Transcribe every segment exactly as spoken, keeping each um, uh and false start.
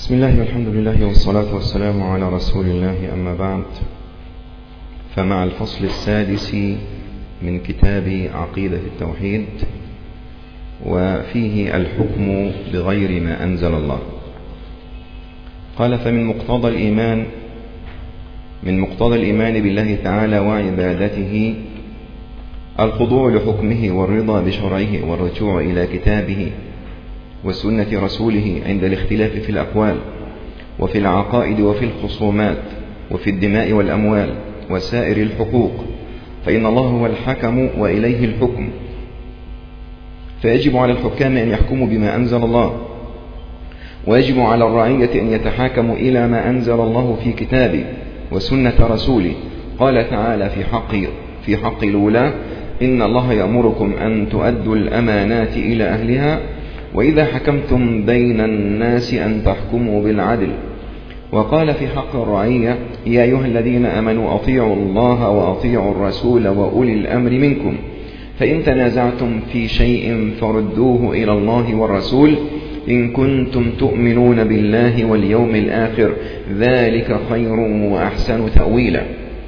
بسم الله والحمد لله والصلاة والسلام على رسول الله، أما بعد، فمع الفصل السادس من كتاب عقيدة التوحيد، وفيه الحكم بغير ما أنزل الله. قال: فمن مقتضى الإيمان من مقتضى الإيمان بالله تعالى وعبادته الخضوع لحكمه والرضا بشرعه والرجوع إلى كتابه وسنة رسوله عند الاختلاف في الأقوال وفي العقائد وفي الخصومات وفي الدماء والأموال وسائر الحقوق، فإن الله هو الحكم وإليه الحكم، فيجب على الحكام أن يحكموا بما أنزل الله، ويجب على الرعية أن يتحاكموا إلى ما أنزل الله في كتابه وسنة رسوله. قال تعالى في حق في حق الولاة: إن الله يأمركم أن تؤدوا الأمانات إلى أهلها وإذا حكمتم بين الناس أن تحكموا بالعدل. وقال في حق الرعية: يا أيها الذين آمنوا أطيعوا الله وأطيعوا الرسول وأولي الأمر منكم، فإن تنازعتم في شيء فردوه إلى الله والرسول إن كنتم تؤمنون بالله واليوم الآخر، ذلك خير وأحسن تأويلا.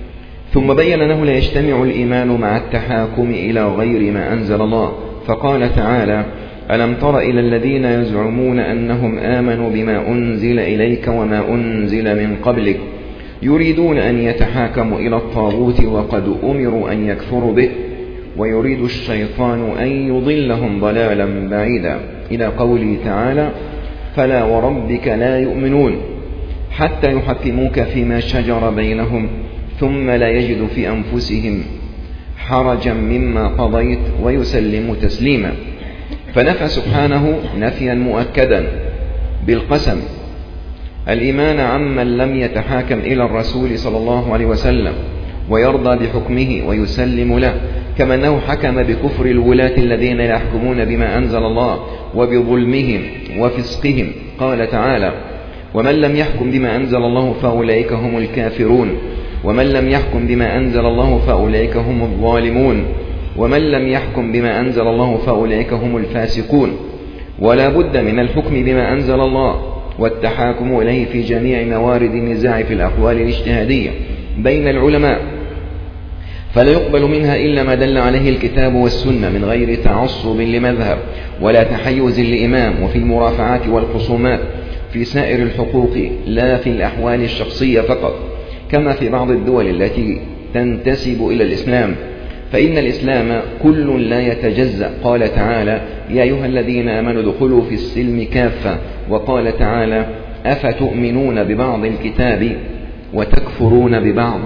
ثم بين أنه لا يجتمع الإيمان مع التحاكم إلى غير ما أنزل الله، فقال تعالى: ألم تر إلى الذين يزعمون أنهم آمنوا بما أنزل إليك وما أنزل من قبلك يريدون أن يتحاكموا إلى الطاغوت وقد أمروا أن يكفروا به ويريد الشيطان أن يضلهم ضلالا بعيدا، إلى قوله تعالى: فلا وربك لا يؤمنون حتى يحكموك فيما شجر بينهم ثم لا يجدوا في أنفسهم حرجا مما قضيت ويسلموا تسليما. فنفى سبحانه نفيا مؤكدا بالقسم الإيمان عمن لم يتحاكم إلى الرسول صلى الله عليه وسلم ويرضى بحكمه ويسلم له، كما أنه حكم بكفر الولاة الذين لا يحكمون بما أنزل الله وبظلمهم وفسقهم. قال تعالى: ومن لم يحكم بما أنزل الله فأولئك هم الكافرون، ومن لم يحكم بما أنزل الله فأولئك هم الظالمون، ومن لم يحكم بما أنزل الله فأولئك هم الفاسقون. ولا بد من الحكم بما أنزل الله والتحاكم إليه في جميع موارد النزاع في الأقوال الاجتهادية بين العلماء، فلا يقبل منها إلا ما دل عليه الكتاب والسنة من غير تعصب لمذهب ولا تحيز لإمام، وفي المرافعات والخصومات في سائر الحقوق لا في الأحوال الشخصية فقط، كما في بعض الدول التي تنتسب إلى الإسلام، فإن الإسلام كل لا يتجزأ. قال تعالى: يا أيها الذين آمنوا ادخلوا في السلم كافة. وقال تعالى: أفتؤمنون ببعض الكتاب وتكفرون ببعض.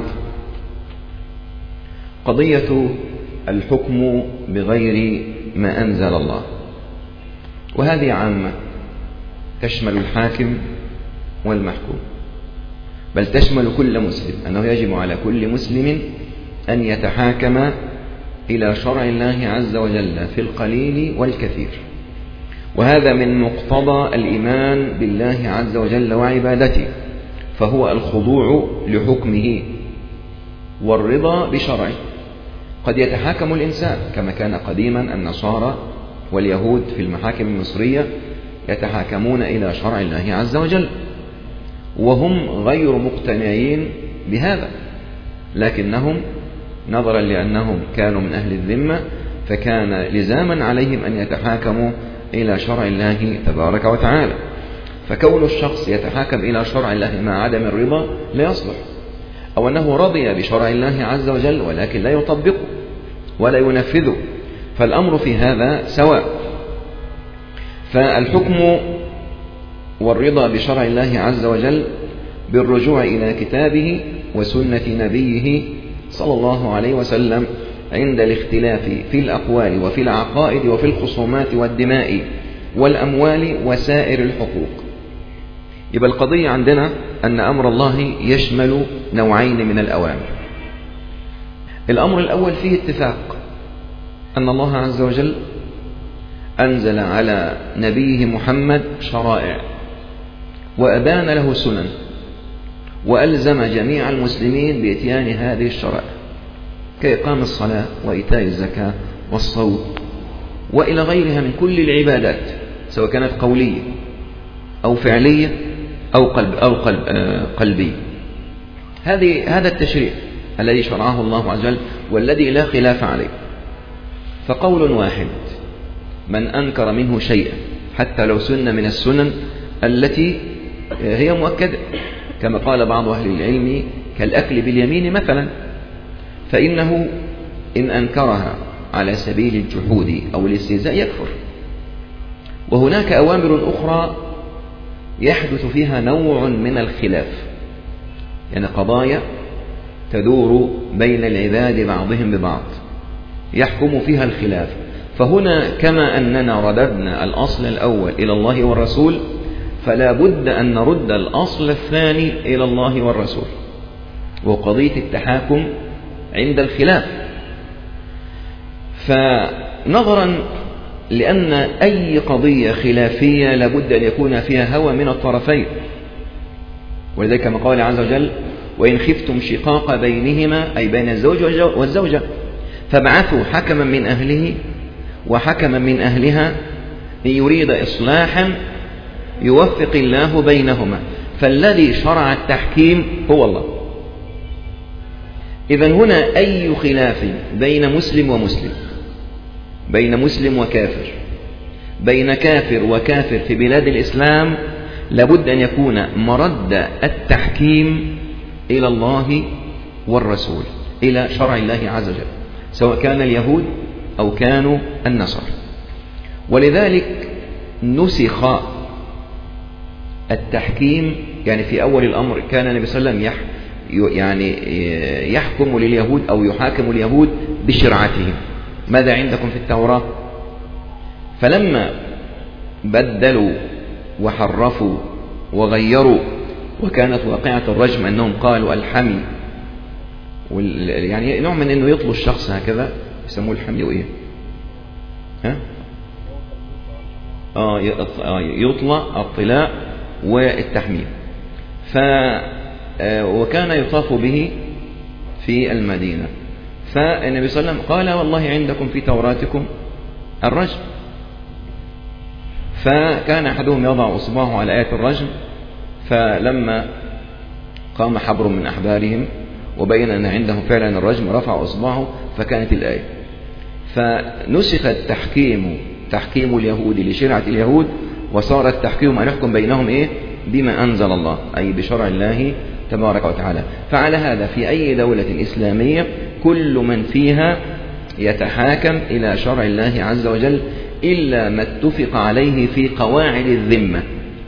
قضية الحكم بغير ما أنزل الله، وهذه عامة تشمل الحاكم والمحكوم، بل تشمل كل مسلم، أنه يجب على كل مسلم أن يتحاكم إلى شرع الله عز وجل في القليل والكثير، وهذا من مقتضى الإيمان بالله عز وجل وعبادته، فهو الخضوع لحكمه والرضا بشرعه. قد يتحاكم الإنسان كما كان قديما النصارى واليهود في المحاكم المصرية يتحاكمون إلى شرع الله عز وجل وهم غير مقتنعين بهذا، لكنهم نظرا لأنهم كانوا من أهل الذمة فكان لزاما عليهم أن يتحاكموا إلى شرع الله تبارك وتعالى. فكون الشخص يتحاكم إلى شرع الله مع عدم الرضا لا يصلح، أو أنه رضي بشرع الله عز وجل ولكن لا يطبقه ولا ينفذه، فالأمر في هذا سواء. فالحكم والرضا بشرع الله عز وجل بالرجوع إلى كتابه وسنة نبيه صلى الله عليه وسلم عند الاختلاف في الأقوال وفي العقائد وفي الخصومات والدماء والأموال وسائر الحقوق. يبقى القضية عندنا أن أمر الله يشمل نوعين من الأوامر. الأمر الأول فيه اتفاق أن الله عز وجل أنزل على نبيه محمد شرائع وأبان له سنن وألزم جميع المسلمين بإتيان هذه الشرائع كإقام الصلاة وإيتاء الزكاة والصوم وإلى غيرها من كل العبادات، سواء كانت قولية أو فعلية أو قلب أو قلب قلبي. هذه هذا التشريع الذي شرعه الله عز وجل والذي لا خلاف عليه. فقول واحد من أنكر منه شيئا حتى لو سنة من السنن التي هي مؤكدة، كما قال بعض أهل العلم كالأكل باليمين مثلا، فإنه إن أنكرها على سبيل الجحود أو الاستهزاء يكفر. وهناك أوامر أخرى يحدث فيها نوع من الخلاف، يعني قضايا تدور بين العباد بعضهم ببعض يحكم فيها الخلاف. فهنا كما أننا رددنا الأصل الأول إلى الله والرسول، فلا بد أن نرد الأصل الثاني إلى الله والرسول، وقضية التحاكم عند الخلاف. فنظرا لأن أي قضية خلافية لابد أن يكون فيها هوى من الطرفين، ولذلك كما قال عز وجل وإن خفتم شقاق بينهما أي بين الزوج والزوجة فابعثوا حكما من أهله وحكما من أهلها إن يريد إصلاحا يوفق الله بينهما. فالذي شرع التحكيم هو الله. إذن هنا أي خلاف بين مسلم ومسلم، بين مسلم وكافر، بين كافر وكافر في بلاد الإسلام، لابد أن يكون مرد التحكيم إلى الله والرسول، إلى شرع الله عز وجل، سواء كان اليهود أو كانوا النصارى. ولذلك نسخ التحكيم، يعني في أول الأمر كان النبي صلى الله عليه وسلم يعني يحكم لليهود أو يحاكم اليهود بشرعتهم، ماذا عندكم في التوراة؟ فلما بدلوا وحرفوا وغيروا، وكانت واقعة الرجم أنهم قالوا الحمي، يعني نوع من أنه يطلوا الشخص هكذا يسموه الحمي وإيه ها؟ آه يطلى الطلاء والتحميل. ف وكان يطاف به في المدينة، فالنبي صلى الله عليه وسلم قال والله عندكم في توراتكم الرجم، فكان أحدهم يضع أصبعه على آية الرجم، فلما قام حبر من أحبارهم وبين أن عندهم فعلا الرجم رفع أصبعه فكانت الآية. فنسخ التحكيم تحكيم اليهود لشرعة اليهود، وصار التحكيم أن يحكم بينهم إيه؟ بما أنزل الله، أي بشرع الله تبارك وتعالى. فعلى هذا في أي دولة إسلامية كل من فيها يتحاكم إلى شرع الله عز وجل إلا ما اتفق عليه في قواعد الذمة،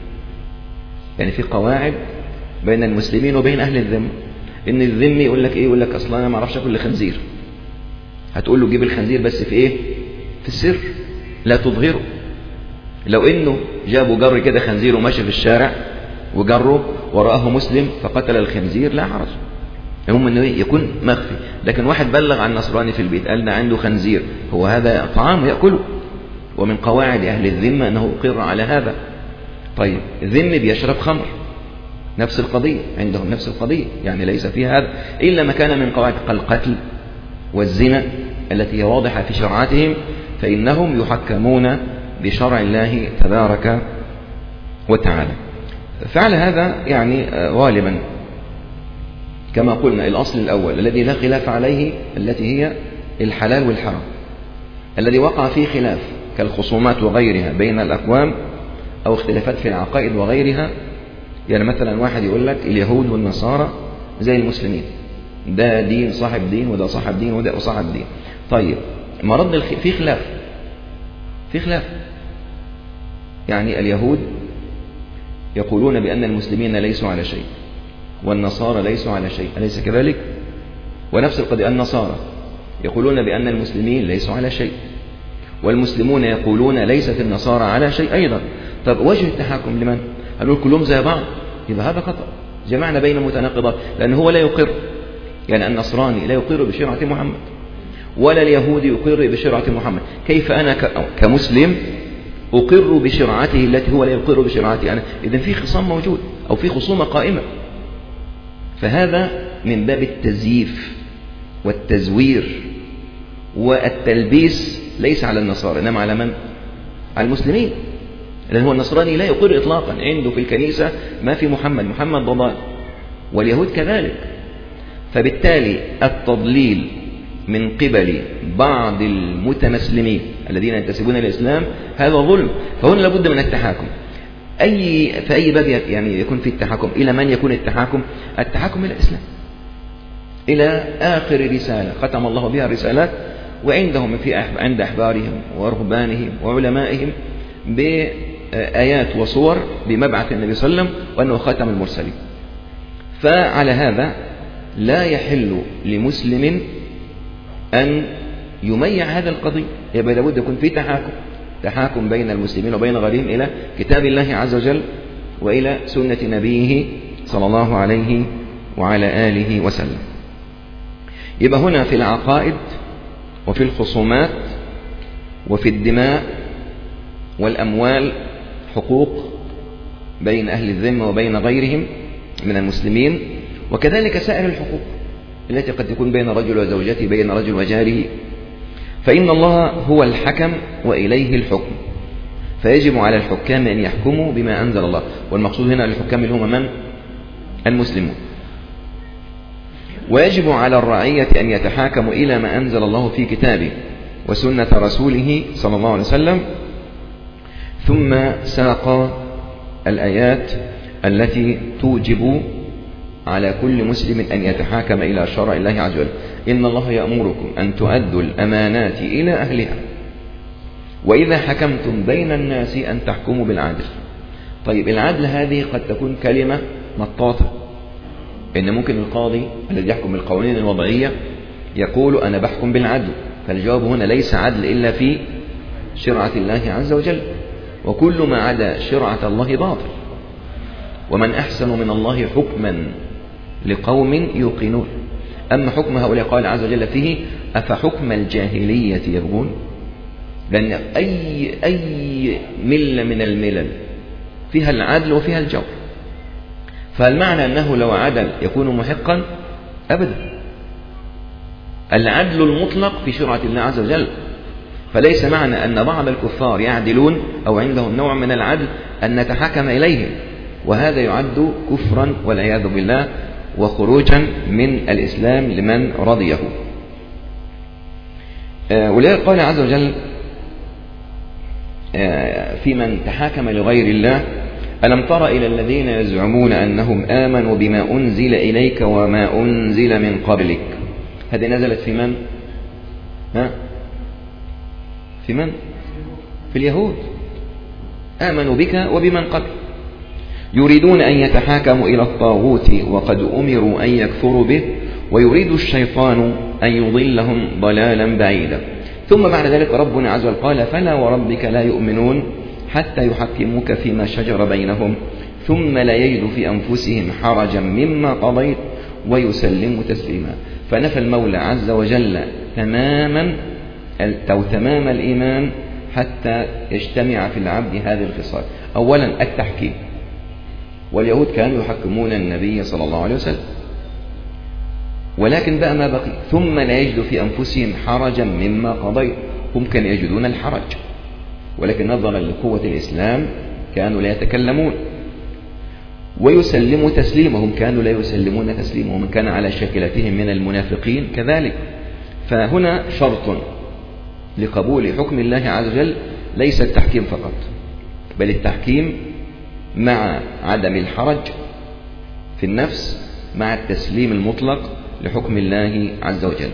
يعني في قواعد بين المسلمين وبين أهل الذمة. إن الذمي يقول لك إيه؟ يقول لك أصلا أنا ما أعرفش أكل خنزير، هتقول له جيب الخنزير بس في إيه؟ في السر، لا تظهره. لو إنه جابوا جر كده خنزير وماشي في الشارع وجره ورآه مسلم فقتل الخنزير لا حرج، المهم انه يكون مخفي. لكن واحد بلغ عن نصراني في البيت قال ده عنده خنزير، هو هذا طعام يأكله، ومن قواعد أهل الذمة أنه أقر على هذا. طيب الذم بيشرب خمر، نفس القضية عندهم، نفس القضية، يعني ليس فيها هذا إلا ما كان من قواعد القتل والزنا التي هي واضحة في شرعاتهم، فإنهم يحكمون بشرع الله تبارك وتعالى. فعل هذا يعني غالبا كما قلنا الأصل الأول الذي لا خلاف عليه التي هي الحلال والحرام. الذي وقع فيه خلاف كالخصومات وغيرها بين الأقوام أو اختلافات في العقائد وغيرها، يعني مثلا واحد يقول لك اليهود والنصارى زي المسلمين، ده دين صاحب دين وده صاحب دين وده صاحب دين. طيب مرض في خلاف في خلاف يعني اليهود يقولون بأن المسلمين ليسوا على شيء والنصارى ليسوا على شيء، أليس كذلك؟ ونفس القضية النصارى يقولون بأن المسلمين ليسوا على شيء، والمسلمون يقولون ليست النصارى على شيء أيضا. طب وجه التحاكم لمن؟ هنقول كلهم زي بعض، يبقى هذا خطأ، جمعنا بين متناقضات، لأن هو لا يقر، يعني النصراني لا يقر بشرعة محمد ولا اليهودي يقر بشرعة محمد، كيف أنا كمسلم أقر بشرعته التي هو لا يقر بشرعتي أنا؟ إذن في خصام موجود أو في خصومة قائمة. فهذا من باب التزييف والتزوير والتلبيس، ليس على النصارى إنما على من؟ على المسلمين. لأن هو النصراني لا يقر إطلاقا، عنده في الكنيسة ما في محمد، محمد ضلال، واليهود كذلك. فبالتالي التضليل من قبل بعض المتمسلمين الذين ينتسبون الإسلام هذا ظلم، فهنا لابد من التحاكم. أي في أي باب يعني يكون في التحاكم؟ إلى من يكون التحاكم؟ التحاكم إلى الإسلام، إلى آخر رسالة ختم الله بها الرسالات، وعندهم في عند أحبارهم ورهبانهم وعلمائهم بآيات وصور بمبعث النبي صلى الله عليه وسلم وأنه ختم المرسلين. فعلى هذا لا يحل لمسلم أن يميع هذا القضية، يبقى لابد يكون في تحاكم، تحاكم بين المسلمين وبين غيرهم إلى كتاب الله عز وجل وإلى سنة نبيه صلى الله عليه وعلى آله وسلم. يبقى هنا في العقائد وفي الخصومات وفي الدماء والأموال حقوق بين أهل الذمة وبين غيرهم من المسلمين، وكذلك سائر الحقوق التي قد تكون بين رجل وزوجته، بين رجل وجاره. فإن الله هو الحكم وإليه الحكم، فيجب على الحكام أن يحكموا بما أنزل الله، والمقصود هنا الحكام اللي هم من؟ المسلمون. ويجب على الرعية أن يتحاكموا إلى ما أنزل الله في كتابه وسنة رسوله صلى الله عليه وسلم. ثم ساق الآيات التي توجب على كل مسلم أن يتحاكم إلى شرع الله عز وجل. إن الله يأمركم أن تؤدوا الأمانات إلى أهلها وإذا حكمتم بين الناس أن تحكموا بالعدل. طيب العدل هذه قد تكون كلمة مطاطة، إن ممكن القاضي الذي يحكم بالقوانين الوضعية يقول أنا بحكم بالعدل، فالجواب هنا ليس عدل إلا في شرعة الله عز وجل، وكل ما عدا شرعة الله باطل. ومن أحسن من الله حكما لقوم يوقنون. أما حكم هؤلاء قال عز وجل فيه أفحكم الجاهلية يبغون، لأن أي أي ملة من الملل فيها العدل وفيها الجور، فالمعنى أنه لو عدل يكون محقا أبدا. العدل المطلق في شرعة الله عز وجل، فليس معنى أن بعض الكفار يعدلون أو عندهم نوع من العدل أن نتحكم إليهم، وهذا يعد كفرا والعياذ بالله وخروجا من الإسلام لمن رضيه. ولذلك قال عز وجل في من تحاكم لغير الله ألم تر إلى الذين يزعمون أنهم آمنوا بما أنزل إليك وما أنزل من قبلك. هذه نزلت في من؟ ها؟ في من؟ في اليهود، آمنوا بك وبمن قبل، يريدون أن يتحاكموا إلى الطاغوت وقد أمروا أن يكفروا به ويريد الشيطان أن يضلهم ضلالا بعيدا. ثم بعد ذلك ربنا عز وجل قال فلا وربك لا يؤمنون حتى يحكموك فيما شجر بينهم ثم لا يجدوا في أنفسهم حرجا مما قضيت ويسلموا تسليما. فنفى المولى عز وجل تماما أو تمام الإيمان حتى يجتمع في العبد هذه الخصال. أولا التحكيم، واليهود كانوا يحكمون النبي صلى الله عليه وسلم، ولكن بقى ما بقي ثم لا يجدوا في أنفسهم حرجا مما قضيت. هم كانوا يجدون الحرج، ولكن نظرا لقوة الإسلام كانوا لا يتكلمون. ويسلموا تسليمهم، كانوا لا يسلمون تسليمهم، ومن كان على شاكلتهم من المنافقين كذلك. فهنا شرط لقبول حكم الله عز وجل ليس التحكيم فقط، بل التحكيم مع عدم الحرج في النفس مع التسليم المطلق لحكم الله عز وجل.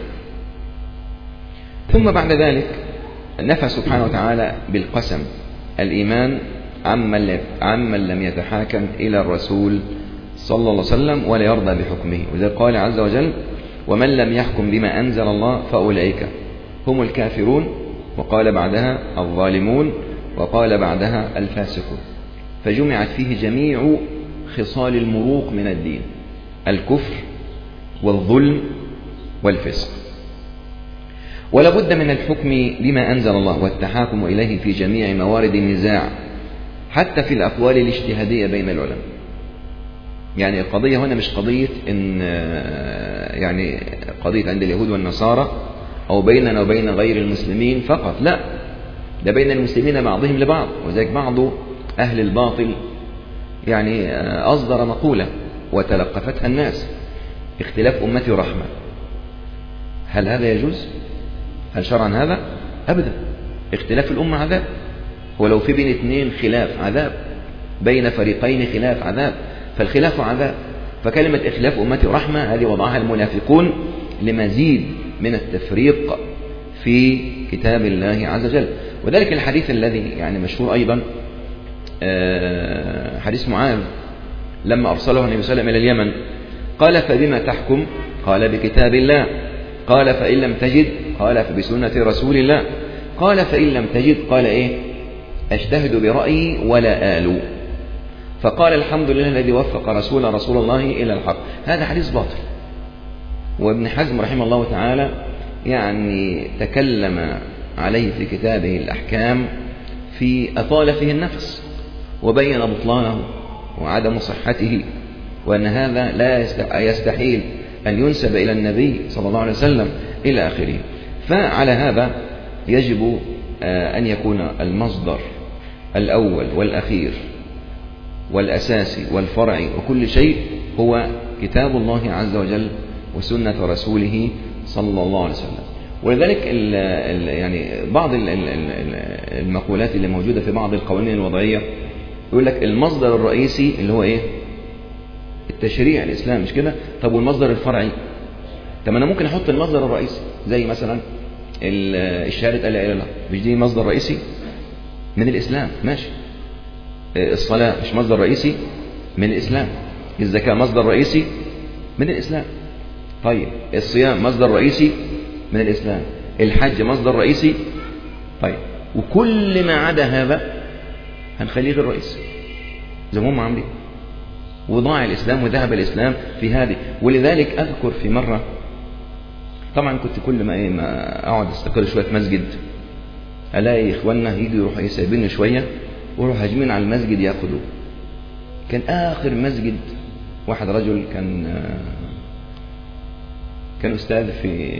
ثم بعد ذلك نفى سبحانه وتعالى بالقسم الإيمان عمن لم يتحاكم إلى الرسول صلى الله عليه وسلم ولا يرضى بحكمه. وذلك قال عز وجل ومن لم يحكم بما أنزل الله فأولئك هم الكافرون، وقال بعدها الظالمون، وقال بعدها الفاسقون. فجمعت فيه جميع خصال المروق من الدين: الكفر والظلم والفسق. ولا بد من الحكم بما أنزل الله والتحاكم إليه في جميع موارد النزاع، حتى في الأقوال الاجتهادية بين العلماء. يعني القضية هنا مش قضية إن يعني قضية عند اليهود والنصارى أو بيننا وبين غير المسلمين فقط، لا، ده بين المسلمين بعضهم لبعض. وذلك بعض أهل الباطل يعني أصدر مقولة وتلقفتها الناس: اختلاف أمتي رحمة. هل هذا يجوز؟ هل شرعا هذا؟ أبدا. اختلاف الأمة عذاب، ولو في بين اثنين خلاف عذاب، بين فريقين خلاف عذاب، فالخلاف عذاب. فكلمة اختلاف أمتي رحمة هذه وضعها المنافقون لمزيد من التفريق في كتاب الله عز وجل. وذلك الحديث الذي يعني مشهور أيضا، حديث معاذ لما أرسله النبي صلى الله عليه وسلم إلى اليمن، قال: فبما تحكم؟ قال: بكتاب الله. قال: فإن لم تجد؟ قال: فبسنة رسول الله. قال: فإن لم تجد؟ قال: إيه؟ أجتهد برأيي ولا آلو. فقال: الحمد لله الذي وفق رسول رسول الله إلى الحق. هذا حديث باطل. وابن حزم رحمه الله تعالى يعني تكلم عليه في كتابه الأحكام، في أطال فيه النفس وبين بطلانه وعدم صحته، وأن هذا لا يستحيل أن ينسب إلى النبي صلى الله عليه وسلم إلى آخره. فعلى هذا يجب أن يكون المصدر الأول والأخير والأساسي والفرعي وكل شيء هو كتاب الله عز وجل وسنة رسوله صلى الله عليه وسلم. ولذلك ال ال يعني بعض ال ال المقولات اللي موجودة في بعض القوانين الوضعية يقول لك المصدر الرئيسي اللي هو إيه؟ التشريع الإسلام، مش كده؟ طب والمصدر الفرعي؟ طب أنا ممكن أحط المصدر الرئيسي زي مثلا الشهادة لا إله إلا الله، مش دي مصدر رئيسي من الإسلام؟ ماشي. الصلاة مش مصدر رئيسي من الإسلام؟ الزكاة مصدر رئيسي من الإسلام. طيب الصيام مصدر رئيسي من الإسلام، الحج مصدر رئيسي. طيب وكل ما عدا هذا هنخليه غير رئيسي زي ما هم عاملين، وضاع الإسلام وذهب الإسلام في هذه. ولذلك أذكر في مرة، طبعا كنت كل ما, إيه ما أقعد استقر شوية في مسجد ألاقي إخواننا يجي يروحوا يسيبيني شوية ويروحوا هاجمين على المسجد يأخذوا. كان آخر مسجد واحد رجل كان كان أستاذ في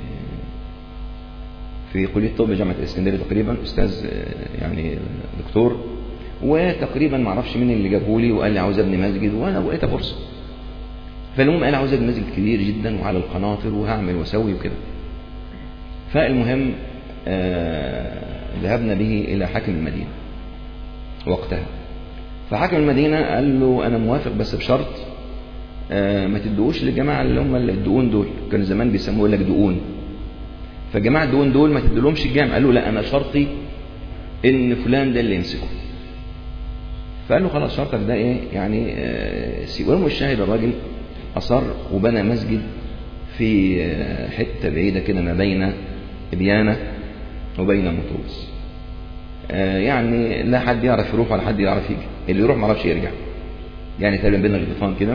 في كلية الطب جامعة الإسكندرية تقريبا، أستاذ يعني دكتور، وتقريبا ما اعرفش مين اللي جابه لي وقال لي عاوز ابني مسجد، وانا لقيتها فرصه. فالمهم قال عاوز ابني مسجد كبير جدا وعلى القناطر وهعمل واسوي وكده. فالمهم آه ذهبنا به الى حاكم المدينه وقتها. فحاكم المدينه قال له انا موافق بس بشرط آه ما تدوش للجماعه اللي هم الدقون دول، كان زمان بيسموه لك دقون. فالجماعه الدقون دول ما تدولهمش الجامع. قال له لا، انا شرطي ان فلان ده اللي يمسكه. فقال له خلاص شرطك ده ايه يعني آه سيبهم. الشاهد الراجل اصر وبنى مسجد في آه حته بعيده كده ما بين ابيانه وبين مطروس. آه يعني لا حد يعرف يروح ولا حد يعرف يجي، اللي يروح ما يعرفش يرجع، يعني تقريبا بين الغطفان كده.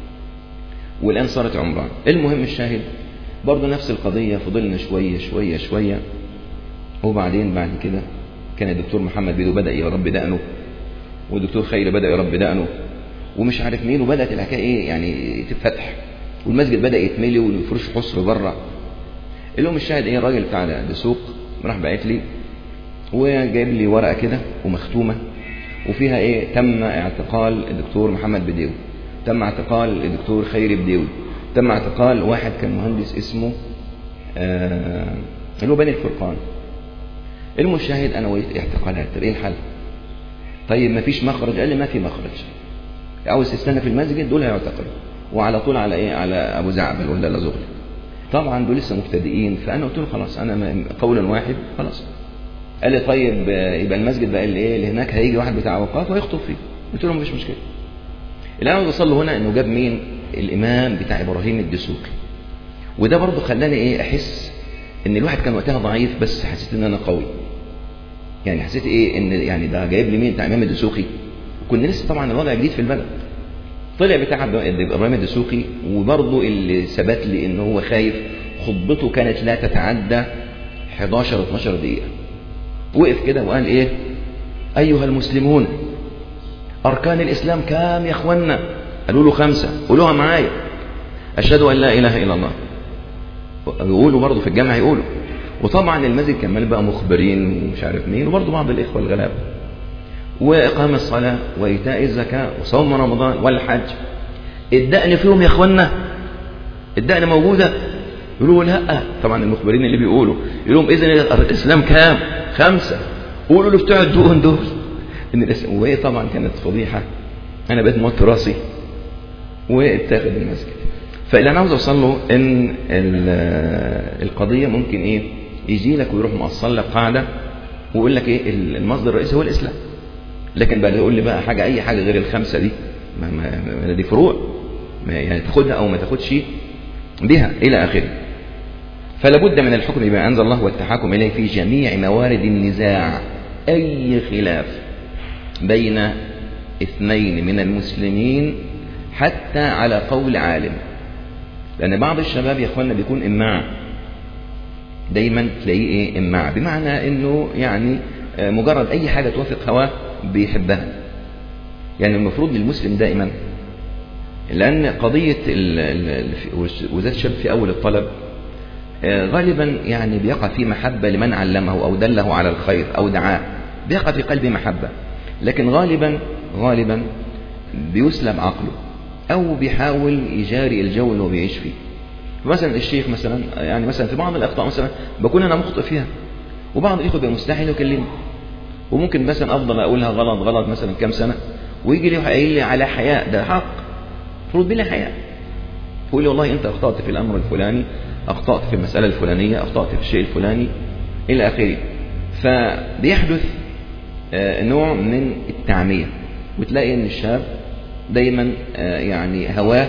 والان صارت عمران. المهم الشاهد برضه نفس القضيه، فضلنا شويه شويه شويه، وبعدين بعد كده كان الدكتور محمد بيدو بدا يربي دقنه، والدكتور خيري بدأ يربي دقنه، ومش عارف مين، وبدأت الحكاية ايه يعني تتفتح، والمسجد بدأ يتملي والفرش حصر بره. اليوم الشاهد ايه، الراجل بتاع السوق راح باعت لي وجايب لي ورقة كده ومختومة وفيها ايه، تم اعتقال الدكتور محمد بديوي، تم اعتقال الدكتور خيري بديوي، تم اعتقال واحد كان مهندس اسمه آه اللي هو بني الفرقان. المشاهد انا وقيت اعتقالات، طب ايه الحل؟ طيب ما فيش مخرج؟ قال لي ما في مخرج، عاوز تستنى في المسجد دول هيعتقلوا، وعلى طول على ايه، على ابو زعبل ولا لزغلي. طبعا دول لسه مبتدئين، فانا قلت له خلاص انا قولا واحد خلاص. قال لي طيب يبقى المسجد بقى اللي ايه اللي هناك هيجي واحد بتاع اوقاف ويخطب فيه. قلت له مفيش مشكله. اللي انا وصل له هنا انه جاب مين، الامام بتاع ابراهيم الدسوقي. وده برضه خلاني ايه، احس ان الواحد كان وقتها ضعيف، بس حسيت ان انا قوي. يعني حسيت ايه، ان يعني ده جايب لي مين، بتاع امام الدسوقي. وكنا لسه طبعا الوضع جديد في البلد. طلع بتاع ابراهيم الدسوقي، وبرضه اللي ثبت لي ان هو خايف، خطبته كانت لا تتعدى حداشر اتناشر دقيقه. وقف كده وقال ايه، ايها المسلمون اركان الاسلام كام يا اخوانا؟ قالوا له خمسه. قولوها معايا، اشهد ان لا اله الا الله. يقولوا برضه في الجامع يقولوا. وطبعا المسجد كان مال بقى مخبرين ومش عارف مين، وبرضه بعض الاخوه الغلابه. وإقام الصلاة وإيتاء الزكاة وصوم رمضان والحج، الدقن فيهم يا إخوانا؟ الدقن موجودة؟ يقولوا لا. طبعا المخبرين اللي بيقولوا يقولوا إذن الإسلام كام؟ خمسة. قولوا له بتوع الدقن دول إن الإسلام. وهي طبعا كانت فضيحة، أنا بقيت موت راسي واتاخد المسجد. فاللي أنا عاوز أوصل له إن القضية ممكن إيه يجي لك ويروح مؤصل لك قاعدة ويقول لك إيه المصدر الرئيسي هو الإسلام، لكن بقى يقول لي بقى حاجة أي حاجة غير الخمسة دي ما ما دي فروع، ما يعني تاخدها أو ما تاخدش بها إلى آخره. فلا بد من الحكم بما أنزل الله والتحاكم إليه في جميع موارد النزاع. أي خلاف بين اثنين من المسلمين حتى على قول عالم، لأن بعض الشباب يا أخوانا بيكون إماع، دايما تلاقيه إيه إماع، بمعنى إنه يعني مجرد أي حاجة توافق هواه بيحبها. يعني المفروض للمسلم دائما، لأن قضية وزاد الشاب في أول الطلب غالبا يعني بيقع في محبة لمن علمه أو دله على الخير أو دعاه، بيقع في قلبه محبة، لكن غالبا غالبا بيسلب عقله أو بيحاول يجاري الجو اللي هو بيعيش فيه. مثلا الشيخ مثلا يعني مثلا في بعض الأخطاء مثلا بكون أنا مخطئ فيها، وبعض الإخوة بيبقى مستحيل يكلمني، وممكن مثلا أفضل أقولها غلط غلط مثلا كام سنة، ويجي لي قايل لي على حياء، ده حق المفروض بلا حياء، يقول لي والله أنت أخطأت في الأمر الفلاني، أخطأت في المسألة الفلانية، أخطأت في الشيء الفلاني إلى آخره. فبيحدث نوع من التعمية، وتلاقي أن الشاب دايما يعني هواه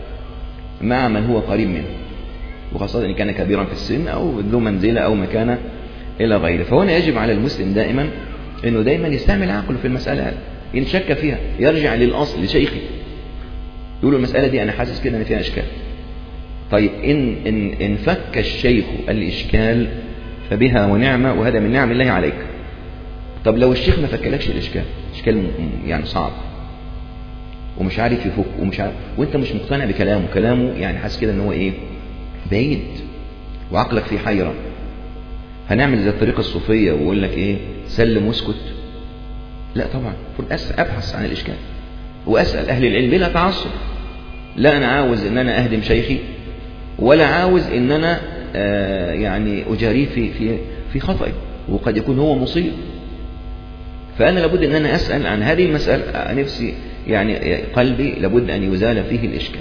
مع من هو قريب منه، وخاصة إن كان كبيرا في السن أو ذو منزلة أو مكانة إلى غيره. فهنا يجب على المسلم دائما أنه دائما يستعمل عقله في المسألة هذه، إن شك فيها يرجع للأصل لشيخه، يقول المسألة دي أنا حاسس كده أن فيها إشكال. طيب إن, إن, إن فك الشيخ الإشكال فبها ونعمة، وهذا من نعم الله عليك. طب لو الشيخ ما فكلكش الإشكال، إشكال يعني صعب ومش عارف يفك ومش عارف، وانت مش مقتنع بكلامه، كلامه يعني حاسس كده ان هو ايه بعيد وعقلك في حيرة، هنعمل زي الطريقة الصوفية ويقول لك ايه سلم واسكت؟ لا طبعا، ابحث عن الإشكال واسأل أهل العلم بلا تعصب. لا أنا عاوز ان انا اهدم شيخي، ولا عاوز ان انا آه يعني اجاريه في في في خطأ، وقد يكون هو مصيب. فأنا لابد أن أنا أسأل عن هذه المسألة، نفسي يعني قلبي لابد أن يزال فيه الإشكال.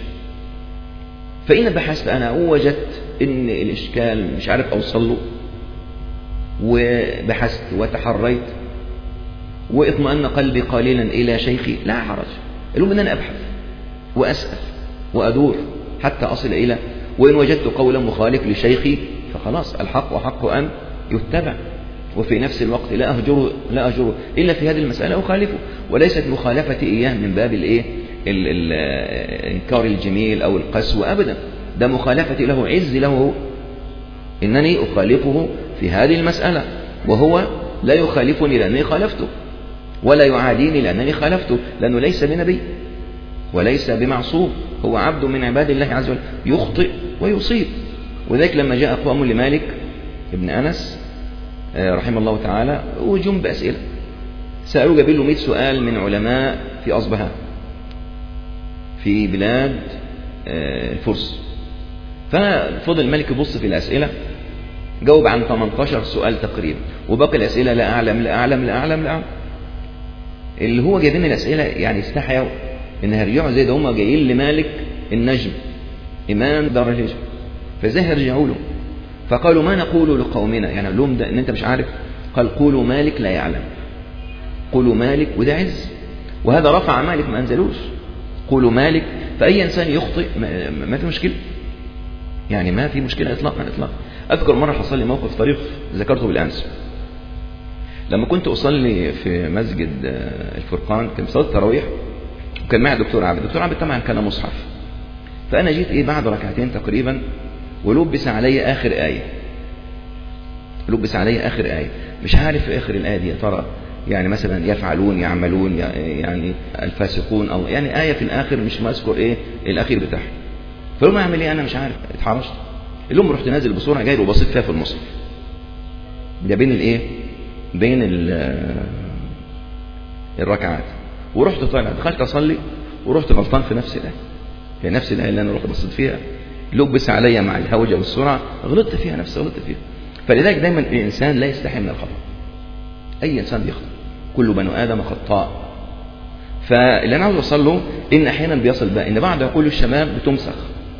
فإن بحثت أنا ووجدت أن الإشكال مش عارف أوصل له، وبحثت وتحريت واطمأن قلبي قليلا إلى شيخي، لا حرج، المهم أن أنا أبحث وأسأل وأدور حتى أصل إلى، وإن وجدت قولا مخالف لشيخي فخلاص الحق وحق أن يتبع، وفي نفس الوقت لا أهجره لا أهجره إلا في هذه المسألة أخالفه، وليست مخالفتي إياه من باب الإيه الإنكار الجميل أو القسوة أبدا، ده مخالفتي له عز له، إنني أخالفه في هذه المسألة، وهو لا يخالفني لأنني خالفته، ولا يعاديني لأنني خالفته، لأنه ليس بنبي وليس بمعصوم، هو عبد من عباد الله عز وجل يخطئ ويصيب. وذلك لما جاء قوم لمالك ابن أنس رحمه الله تعالى وجم بأسئلة، سألوا جابوا له مئة سؤال من علماء في أصبهان في بلاد الفرس، ففضل الملك يبص في الأسئلة، جاوب عن ثمانية عشر سؤال تقريبا، وباقي الأسئلة لا أعلم لا أعلم لا أعلم لا أعلم. اللي هو جايبين الأسئلة يعني استحيوا إن هيرجعوا زي ده، هم جايين لمالك النجم إمام دار الهجرة، فازاي هيرجعوا له؟ فقالوا ما نقول لقومنا، يعني لهم ده ان انت مش عارف، قال قولوا مالك لا يعلم، قولوا مالك، وده عز، وهذا رفع مالك ما انزلوش، قولوا مالك. فأي إنسان يخطئ ما, ما في مشكلة، يعني ما في مشكلة إطلاقا إطلاقا. أذكر مرة حصل لي موقف طريف ذكرته بالأمس، لما كنت أصلي في مسجد الفرقان، كان صلاة التراويح، وكان معي دكتور عابد، دكتور عابد طبعا كان مصحف، فأنا جيت إيه بعد ركعتين تقريبا ولبس علي آخر آية، لبس علي آخر آية، مش عارف آخر الآية دي يا ترى يعني مثلا يفعلون يعملون يعني الفاسقون، أو يعني آية في الآخر مش مذكر إيه الأخير بتاعها. فلما أعمل إيه أنا مش عارف، اتحرشت اللهم رحت نازل بسرعة جاي وبصيت فيها في المصحف، ده بين الإيه بين الركعات ورحت طالع دخلت أصلي ورحت غلطان في نفس الآية، هي نفس الآية اللي أنا رحت بصيت فيها لبس عليا مع الهوجة والسرعة، غلطت فيها نفسي غلطت فيها. فلذلك دايما الإنسان لا يستحي من الخطأ، أي إنسان بيخطأ، كل بنو آدم خطاء. فاللي أنا عاوز أوصل له إن أحيانا بيصل بقى إن بعض عقول الشباب بتمسخ،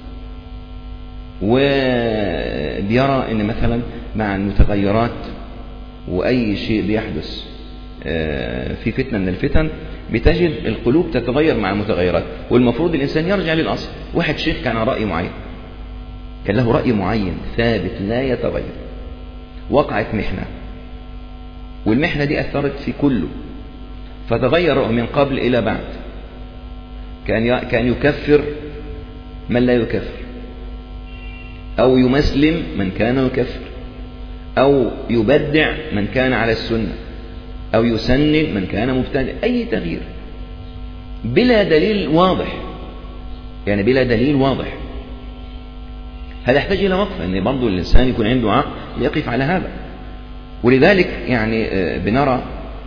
وبيرى إن مثلا مع المتغيرات وأي شيء بيحدث في فتنة من الفتن بتجد القلوب تتغير مع المتغيرات، والمفروض الإنسان يرجع للأصل. واحد شيخ كان رأي معين، كان له رأي معين ثابت لا يتغير، وقعت محنة والمحنة دي أثرت في كله فتغير من قبل إلى بعد، كان كان يكفر من لا يكفر، أو يمسلم من كان يكفر، أو يبدع من كان على السنة، أو يسنن من كان مبتدع، أي تغيير بلا دليل واضح، يعني بلا دليل واضح. هذا يحتاج إلى وقفة، أن برضو الإنسان يكون عنده عقل يقف على هذا. ولذلك يعني بنرى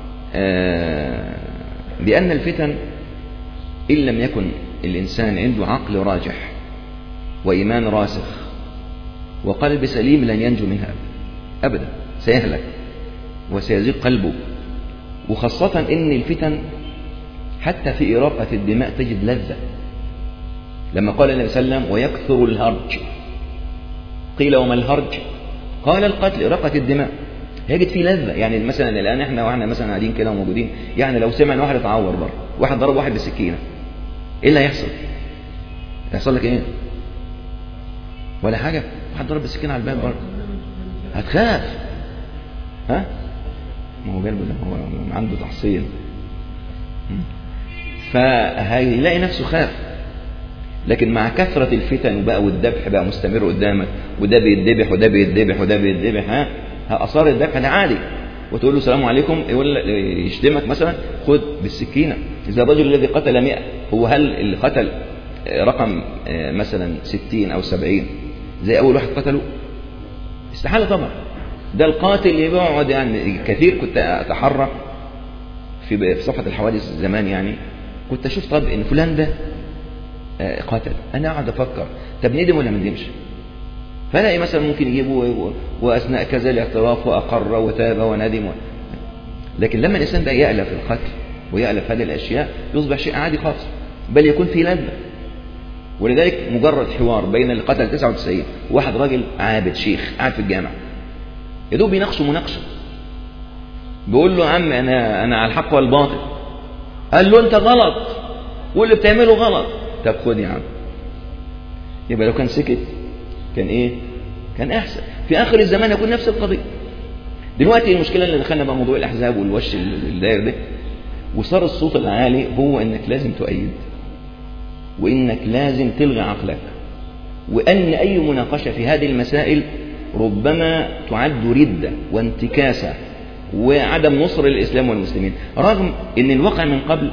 بأن الفتن إن لم يكن الإنسان عنده عقل راجح وإيمان راسخ وقلب سليم لن ينجو منها أبدا، سيهلك وسيزيغ قلبه. وخاصة إن الفتن حتى في إراقة الدماء تجد لذة، لما قال النبي صلى الله عليه وسلم ويكثر الهرج، قيل وما الهرج؟ قال القتل، إراقة الدماء، يجد فيه لذة. يعني مثلا الآن إحنا وإحنا مثلا قاعدين كده وموجودين، يعني لو سمع إن واحد اتعور بره، واحد ضرب واحد بالسكينة، إيه اللي هيحصل؟ هيحصل لك إيه؟ ولا حاجة. واحد ضرب بالسكينة على الباب بره، هتخاف، ها؟ ما هو قلبه ده هو عنده تحصين، فهيلاقي نفسه خاف. لكن مع كثرة الفتن بقى والذبح بقى مستمر قدامك، وده بيتذبح وده بيتذبح وده بيتذبح، ها أثار الذبح ده عادي، وتقول له السلام عليكم يقول يشتمك مثلا، خد بالسكينة. إذا الرجل الذي قتل مئة، هو هل اللي قتل رقم مثلا ستين أو سبعين زي أول واحد قتله؟ استحالة طبعا. ده القاتل اللي بيقعد، يعني كثير كنت أتحرى في صفحة الحوادث زمان، يعني كنت أشوف طب إن فلان ده قاتل، أنا أقعد أفكر طب ندم ولا ما ندمش؟ فلاقي مثلا ممكن يجيبوا وأثناء كذا الاعتراف وأقر وتاب وندم و... لكن لما الإنسان ده يألف القتل ويألف هذه الأشياء يصبح شيء عادي خالص، بل يكون في لذة. ولذلك مجرد حوار بين اللي قتل تسعة وتسعين وواحد راجل عابد شيخ قاعد في الجامع، يدوب بيناقشوا مناقشة، بيقول له عم أنا أنا على الحق والباطل، قال له أنت غلط واللي بتعمله غلط، طب خد يا عم. يبقى لو كان سكت كان إيه؟ كان أحسن. في آخر الزمان يكون نفس القضية. دلوقتي المشكلة اللي دخلنا بقى موضوع الأحزاب والوش الداير ده، وصار الصوت العالي هو إنك لازم تؤيد، وإنك لازم تلغي عقلك، وأن أي مناقشة في هذه المسائل ربما تعد ردة وانتكاسة وعدم نصر للإسلام والمسلمين، رغم أن الواقع من قبل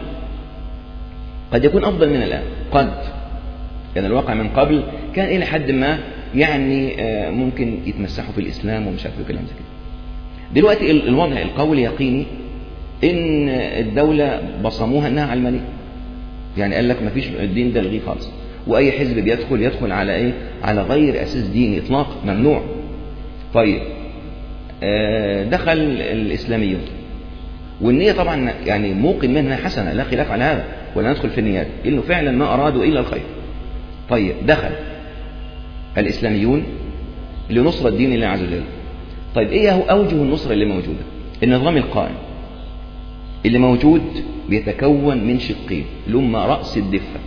قد يكون أفضل من الآن. قد كان يعني الواقع من قبل كان إلى حد ما يعني ممكن يتمسحوا في الإسلام ومش عارف كلام زي كده. دلوقتي الوضع القولي يقيني إن الدولة بصموها أنها علمانية، يعني قال لك ما فيش الدين ده الغيه خالص، وأي حزب بيدخل يدخل على إيه؟ على غير أساس ديني إطلاق، ممنوع. طيب دخل الإسلاميون، والنية طبعا يعني موقن منها حسنة لا خلاف على هذا، ولا ندخل في النيات، إنه فعلا ما أرادوا إلا الخير. طيب دخل الإسلاميون لنصرة دين الله عز وجل. طيب إيه هو أوجه النصرة اللي موجودة؟ النظام القائم اللي موجود بيتكون من شقين اللي هم رأس الدفة.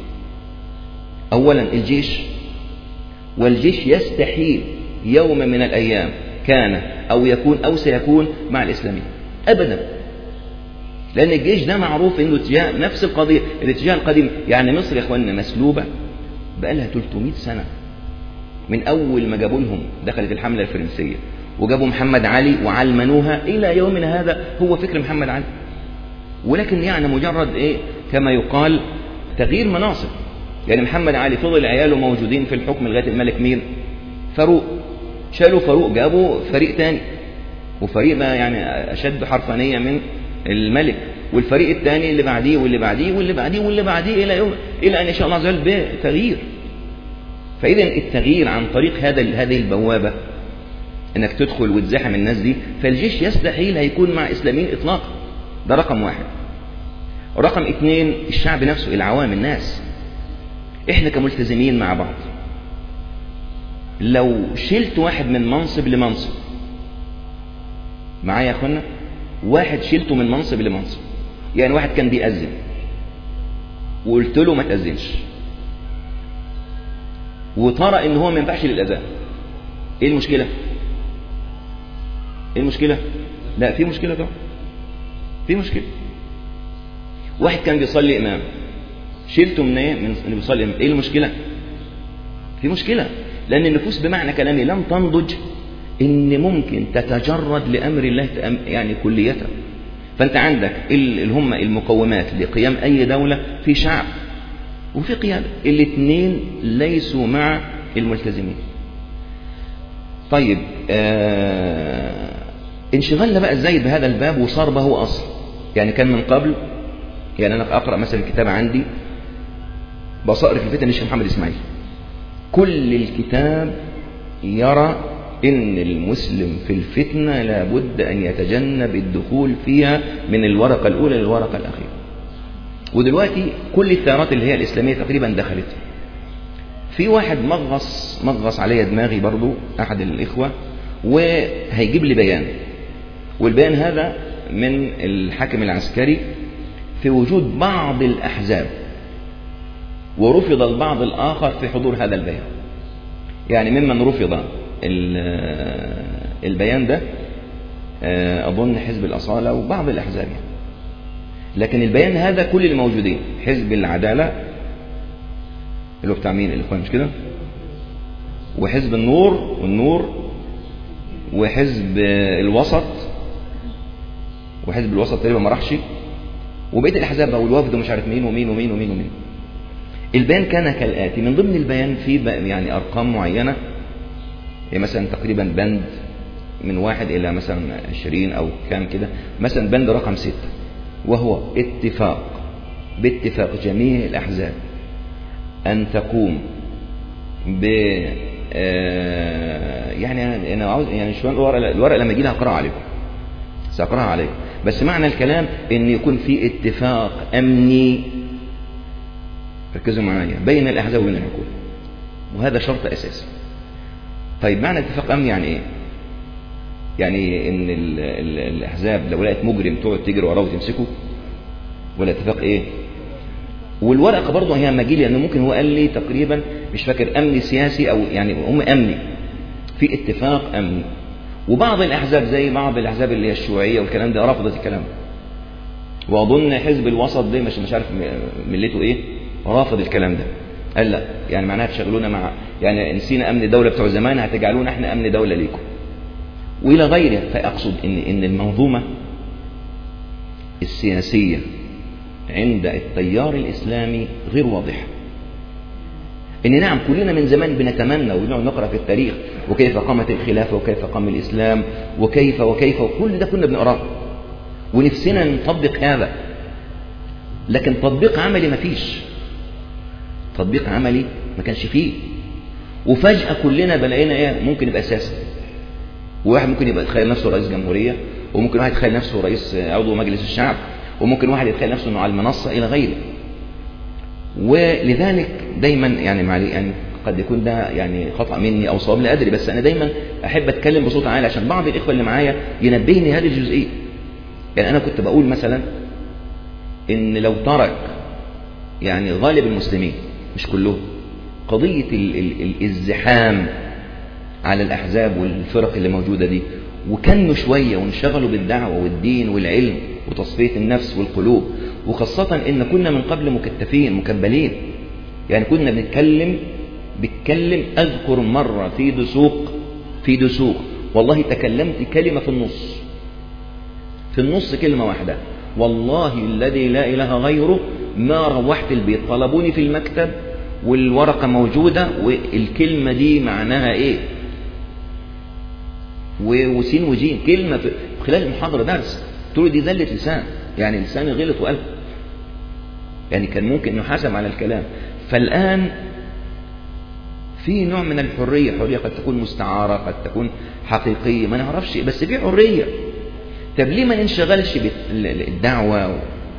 أولا الجيش، والجيش يستحيل يوم من الأيام كان أو يكون أو سيكون مع الإسلاميين أبدا، لأن الجيش ده معروف إنه اتجاه نفس القضية، الاتجاه القديم. يعني مصر يا إخواننا مسلوبة بقى لها ثلاثمائة سنة، من أول ما جابوا لهم دخلت الحملة الفرنسية وجابوا محمد علي وعلمنوها إلى يومنا هذا هو فكر محمد علي، ولكن يعني مجرد إيه كما يقال تغيير مناصب. يعني محمد علي فضل عياله موجودين في الحكم لغاية الملك مين؟ فاروق. شالوا فاروق جابوا فريق تاني، وفريق بقى يعني أشد حرفانية من الملك، والفريق الثاني اللي بعديه واللي بعديه واللي بعديه واللي بعديه إلى يوم إلى أن يشاء الله عز وجل بتغيير. فإذا التغيير عن طريق هذا هذه البوابة إنك تدخل وتزاحم الناس دي، فالجيش يستحيل هيكون مع إسلاميين إطلاقا. ده رقم واحد. رقم اثنين، الشعب نفسه، العوام، الناس. إحنا كملتزمين مع بعض لو شلت واحد من منصب لمنصب، معايا يا أخوانا، واحد شلته من منصب لمنصب، يعني واحد كان بيأذن وقلت له ما تأذنش، وترى إن هو ما ينفعش للأذان، إيه المشكلة؟ إيه المشكلة؟ لا في مشكلة طبعا، في مشكلة. واحد كان بيصلي إمام، شلته من إيه؟ من إنه بيصلي إمام، إيه المشكلة؟ في مشكلة، لأن النفوس بمعنى كلامي لم تنضج إن ممكن تتجرد لأمر الله يعني كلية. فأنت عندك اللي هم المقومات لقيام أي دولة، في شعب وفي قيادة، الاثنين ليسوا مع الملتزمين. طيب آه انشغلنا بقى ازاي بهذا الباب وصار به هو أصل. يعني كان من قبل، يعني أنا أقرأ مثلا كتاب عندي بصائر في الفتن للشيخ محمد إسماعيل، كل الكتاب يرى إن المسلم في الفتنة لابد أن يتجنب الدخول فيها من الورقة الأولى للورقة الأخيرة. ودلوقتي كل الثيارات اللي هي الإسلامية تقريبا دخلت. في واحد مغص مغص علي دماغي برضو، أحد الإخوة، وهيجيب لي بيان، والبيان هذا من الحاكم العسكري في وجود بعض الأحزاب، ورفض البعض الآخر في حضور هذا البيان. يعني ممن رفض البيان ده أظن حزب الأصالة وبعض الأحزاب يعني. لكن البيان هذا كل الموجودين، حزب العدالة اللي هو بتاع مين الإخوان مش كده، وحزب النور والنور وحزب الوسط، وحزب الوسط تقريبا ما راحش، وبقية الأحزاب والوفد ومش عارف مين ومين ومين ومين ومين. البيان كان كالآتي، من ضمن البيان فيه يعني أرقام معينة، يعني مثلا تقريبا بند من واحد إلى مثلا عشرين أو كام كده، مثلا بند رقم ستة، وهو اتفاق باتفاق جميع الأحزاب أن تقوم ب يعني أنا عاوز يعني شوية الورقة, الورقة لما يجي لها أقرأها عليكم، سأقرأها عليكم، بس معنى الكلام إن يكون في اتفاق أمني، ركزوا معايا، بين الأحزاب وبين الحكومة، وهذا شرط أساسي. طيب معنى اتفاق أمني يعني إيه؟ يعني إن ال ال الأحزاب لو لقيت مجرم تقعد تجري وراه وتمسكه، ولا اتفاق إيه؟ والورقة برضه هي مجيلي، لأنه ممكن هو قال لي تقريبا مش فاكر أمني سياسي أو يعني هم أمني، في اتفاق أمني. وبعض الأحزاب زي بعض الأحزاب اللي هي الشيوعية والكلام ده رفضت الكلام ده، وأظن حزب الوسط ده مش مش عارف ملته إيه، رافض الكلام ده، قال لا يعني معناها تشغلونا مع يعني نسينا أمن الدولة بتوع زمان، هتجعلونا إحنا أمن دولة ليكم وإلى غيره. فأقصد إن إن المنظومة السياسية عند التيار الإسلامي غير واضحة. إن نعم كلنا من زمان بنتمنى ونقعد نقرأ في التاريخ وكيف قامت الخلافة وكيف قام الإسلام وكيف وكيف وكل ده كنا بنقراه ونفسنا نطبق هذا، لكن تطبيق عملي ما فيش، تطبيق عملي ما كانش فيه. وفجأة كلنا بلاقينا إيه، ممكن يبقى سياسي، وواحد ممكن يبقى يتخيل نفسه رئيس جمهورية، وممكن واحد يتخيل نفسه رئيس عضو مجلس الشعب، وممكن واحد يتخيل نفسه انه على المنصة إلى غيره. ولذلك دايما يعني معلي يعني قد يكون ده يعني خطأ مني أو صواب لا أدري، بس أنا دايما أحب أتكلم بصوت عالي عشان بعض الإخوة اللي معايا ينبهني هذه الجزئية. يعني أنا كنت بقول مثلا إن لو ترك يعني غالب المسلمين مش كلهم قضية ال ال الازدحام على الأحزاب والفرق اللي موجودة دي، وكانوا شوية وانشغلوا بالدعوة والدين والعلم وتصفية النفس والقلوب، وخاصة إن كنا من قبل مكتفين مكبلين. يعني كنا بنتكلم بتكلم أذكر مرة في دسوق في دسوق والله تكلمت كلمة في النص في النص كلمة واحدة، والله الذي لا إله غيره ما روحت البيت، طلبوني في المكتب والورقة موجودة والكلمة دي معناها إيه، وسين وجيم، كلمة في خلال المحاضرة درس، تقول دي ذلة لسان. يعني لساني غلط وقال، يعني كان ممكن يحاسب على الكلام. فالآن في نوع من الحرية، حرية قد تكون مستعارة قد تكون حقيقية ما نعرفش، بس في حرية. طب ليه ما ننشغلش بالدعوة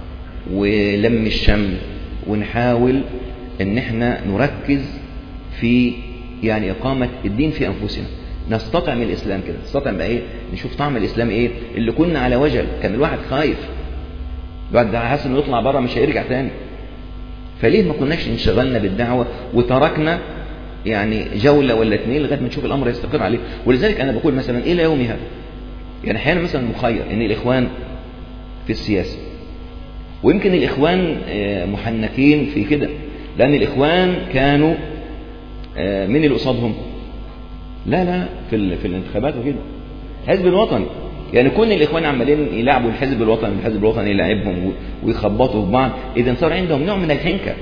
ولم الشمل ونحاول ان احنا نركز في يعني اقامة الدين في انفسنا، نستطعم الاسلام كده، نستطعم بقى ايه، نشوف طعم الاسلام ايه اللي كنا على وجل. كان الواحد خايف، الواحد حاسس انه يطلع بره مش هيرجع تاني. فليه ما كناش انشغلنا بالدعوة وتركنا يعني جولة ولا اتنين لغاية ما نشوف الامر يستقر عليه؟ ولذلك انا بقول مثلا الى يومي هذا يعني احيانا مثلا مخير ان الاخوان في السياسة، ويمكن الاخوان محنكين في كده، لان الاخوان كانوا من اللي قصادهم؟ لا لا في في الانتخابات وكده الحزب الوطني، يعني كل الاخوان عمالين يلعبوا الحزب الوطني، الحزب الوطني يلعبهم ويخبطوا في بعض. اذا صار عندهم نوع من الحنكة،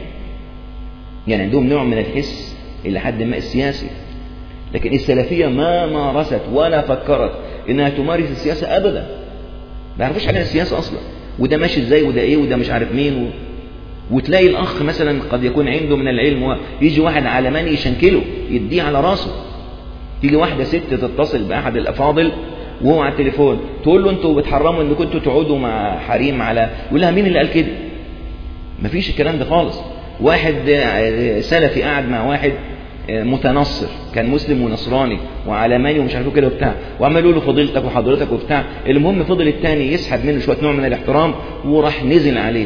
يعني عندهم نوع من الحس الى حد ما السياسي. لكن السلفية ما مارست ولا فكرت انها تمارس السياسة ابدا، ما يعرفوش حاجة عن السياسة اصلا، وده ماشي ازاي وده ايه وده مش عارف مين و... وتلاقي الاخ مثلا قد يكون عنده من العلم، يجي واحد علماني يشنكله يديه على راسه. تيجي واحدة ست تتصل باحد الافاضل وهو على التليفون تقول له انتوا بتحرموا ان كنتوا تقعدوا مع حريم على، يقول لها مين اللي قال كده؟ مفيش الكلام ده خالص. واحد سلفي قاعد مع واحد متنصر، كان مسلم ونصراني وعلماني ومش عارفه كده وبتاع، وعملوا له فضيلتك وحضرتك وبتاع. المهم فضل الثاني يسحب منه شويه نوع من الاحترام وراح نزل عليه،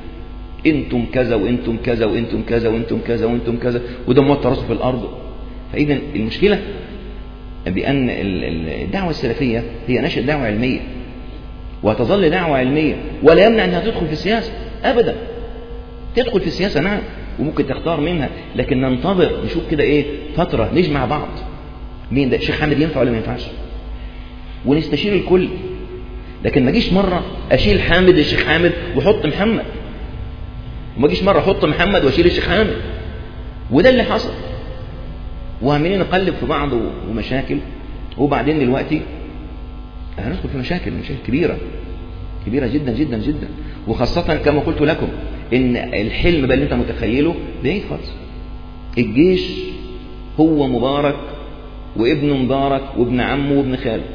انتم كذا وانتم كذا وانتم كذا وانتم كذا وانتم كذا، وده موتر راسه في الارض. فاذا المشكله بان الدعوه السلفيه هي نشأة دعوه علميه، وهتظل دعوه علميه، ولا يمنع انها تدخل في السياسه ابدا. تدخل في السياسه نعم، وممكن تختار منها، لكن ننتظر نشوف كده ايه فتره نجمع بعض، مين ده الشيخ حامد ينفع ولا ما ينفعش، ونستشير الكل. لكن ما جيش مره اشيل حامد الشيخ حامد واحط محمد، وما جيش مره احط محمد واشيل الشيخ حامد. وده اللي حصل، وعمالين نقلب في بعض ومشاكل. وبعدين دلوقتي هندخل في مشاكل مشاكل كبيره كبيره جدا جدا جدا، وخاصه كما قلت لكم ان الحلم بقى اللي انت متخيله بعيد خالص. الجيش هو مبارك وابن مبارك وابن عمه وابن خاله،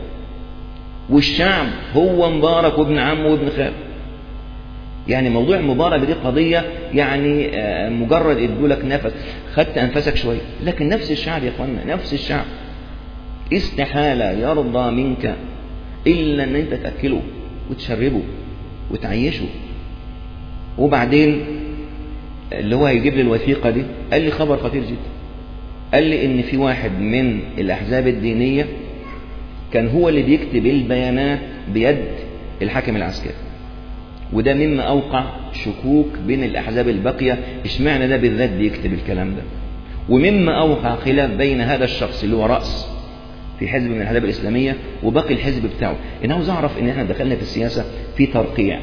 والشعب هو مبارك وابن عمه وابن خاله. يعني موضوع مبارك دي قضية يعني مجرد ادوا لك نفس خدت انفسك شوية، لكن نفس الشعب يا اخوانا، نفس الشعب استحالة يرضى منك الا ان انت تأكله وتشربه وتعيشه. وبعدين اللي هو هيجيب لي الوثيقة دي قال لي خبر خطير جدا، قال لي ان في واحد من الاحزاب الدينية كان هو اللي بيكتب البيانات بيد الحاكم العسكري، وده مما اوقع شكوك بين الاحزاب الباقية، اشمعنى ده بالذات بيكتب الكلام ده، ومما اوقع خلاف بين هذا الشخص اللي هو رأس في حزب من الاحزاب الاسلامية وباقي الحزب بتاعه. انا عاوز اعرف ان احنا دخلنا في السياسة في ترقيع،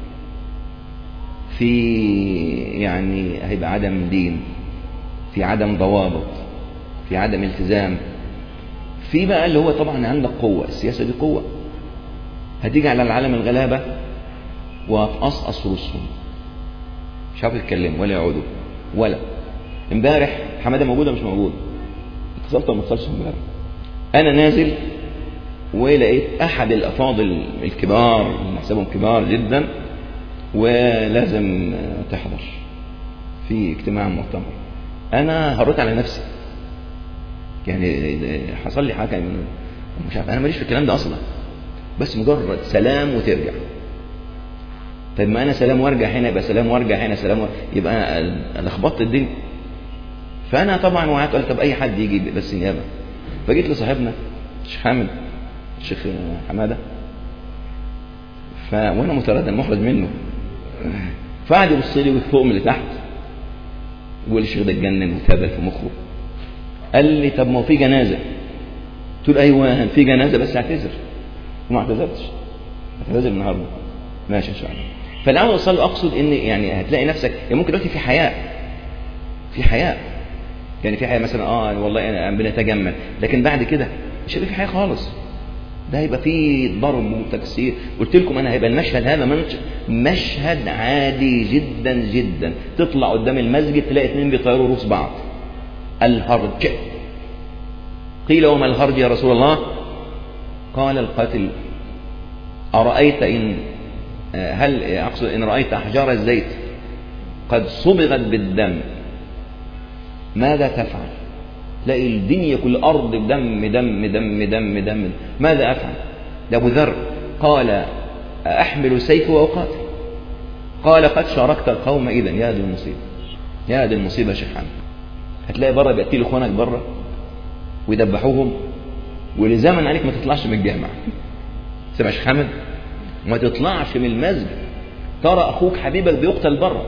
في يعني هيبقى عدم دين، في عدم ضوابط، في عدم التزام، في بقى اللي هو طبعا عندك قوة، السياسة دي قوة، هتيجي على العالم الغلابة وهتقصقص رؤوسهم، مش عارف يتكلموا ولا يقعدوا ولا. امبارح حمادة موجودة مش موجود؟ اتصلت ولا ما اتصلتش امبارح؟ انا نازل ولقيت احد الافاضل الكبار اللي حسابهم كبار جدا ولازم تحضر في اجتماع مؤتمر. انا هرد على نفسي، يعني حصل لي حاجه مش عارف، انا ماليش في الكلام ده اصلا، بس مجرد سلام وترجع. طيب ما انا سلام وارجع هنا يبقى سلام وارجع هنا سلام وارجع. يبقى انا لخبطت الدنيا. فانا طبعا وقعت قلت طب اي حد يجي بس نيابه. فجيت لصاحبنا الشيخ حامد الشيخ حماده، ف وانا متردد محرج منه، فقعد يبص لي فوق من لتحت ويقول الشيخ ده اتجنن وتابل في مخه. قال لي طب ما هو في جنازه. قلت له ايوه في جنازه بس اعتذر، وما اعتذرتش، اعتذر النهارده ماشي ان شاء الله. فالعمل وصل اقصد ان يعني هتلاقي نفسك يعني ممكن دلوقتي في حياء في حياء يعني في حياء مثلا اه والله انا بنتجمل، لكن بعد كده مش هيبقى في حياء خالص. ده هيبقى فيه ضرب وتكسير. قلت لكم أنا هيبقى المشهد هذا مشهد عادي جدا جدا. تطلع قدام المسجد تلاقي اثنين بيطيروا روس بعض. الهرج. قيل وما الهرج يا رسول الله؟ قال القتل. أرأيت إن هل أقصد إن رأيت أحجار الزيت قد صبغت بالدم ماذا تفعل؟ تلاقي الدنيا كل الأرض دم دم دم دم دم ماذا أفعل؟ ده أبو ذر قال أحمل سيف وأقاتل. قال قد شاركت القوم إذا. يا دي المصيبة، يا دي المصيبة يا شيخ حمد. هتلاقي بره بيأتي له اخوانك بره ويدبحوهم، ولزمن عليك ما تطلعش من الجامع. سمع شيخ حمد؟ ما تطلعش من المسجد، ترى أخوك حبيبك بيقتل بره.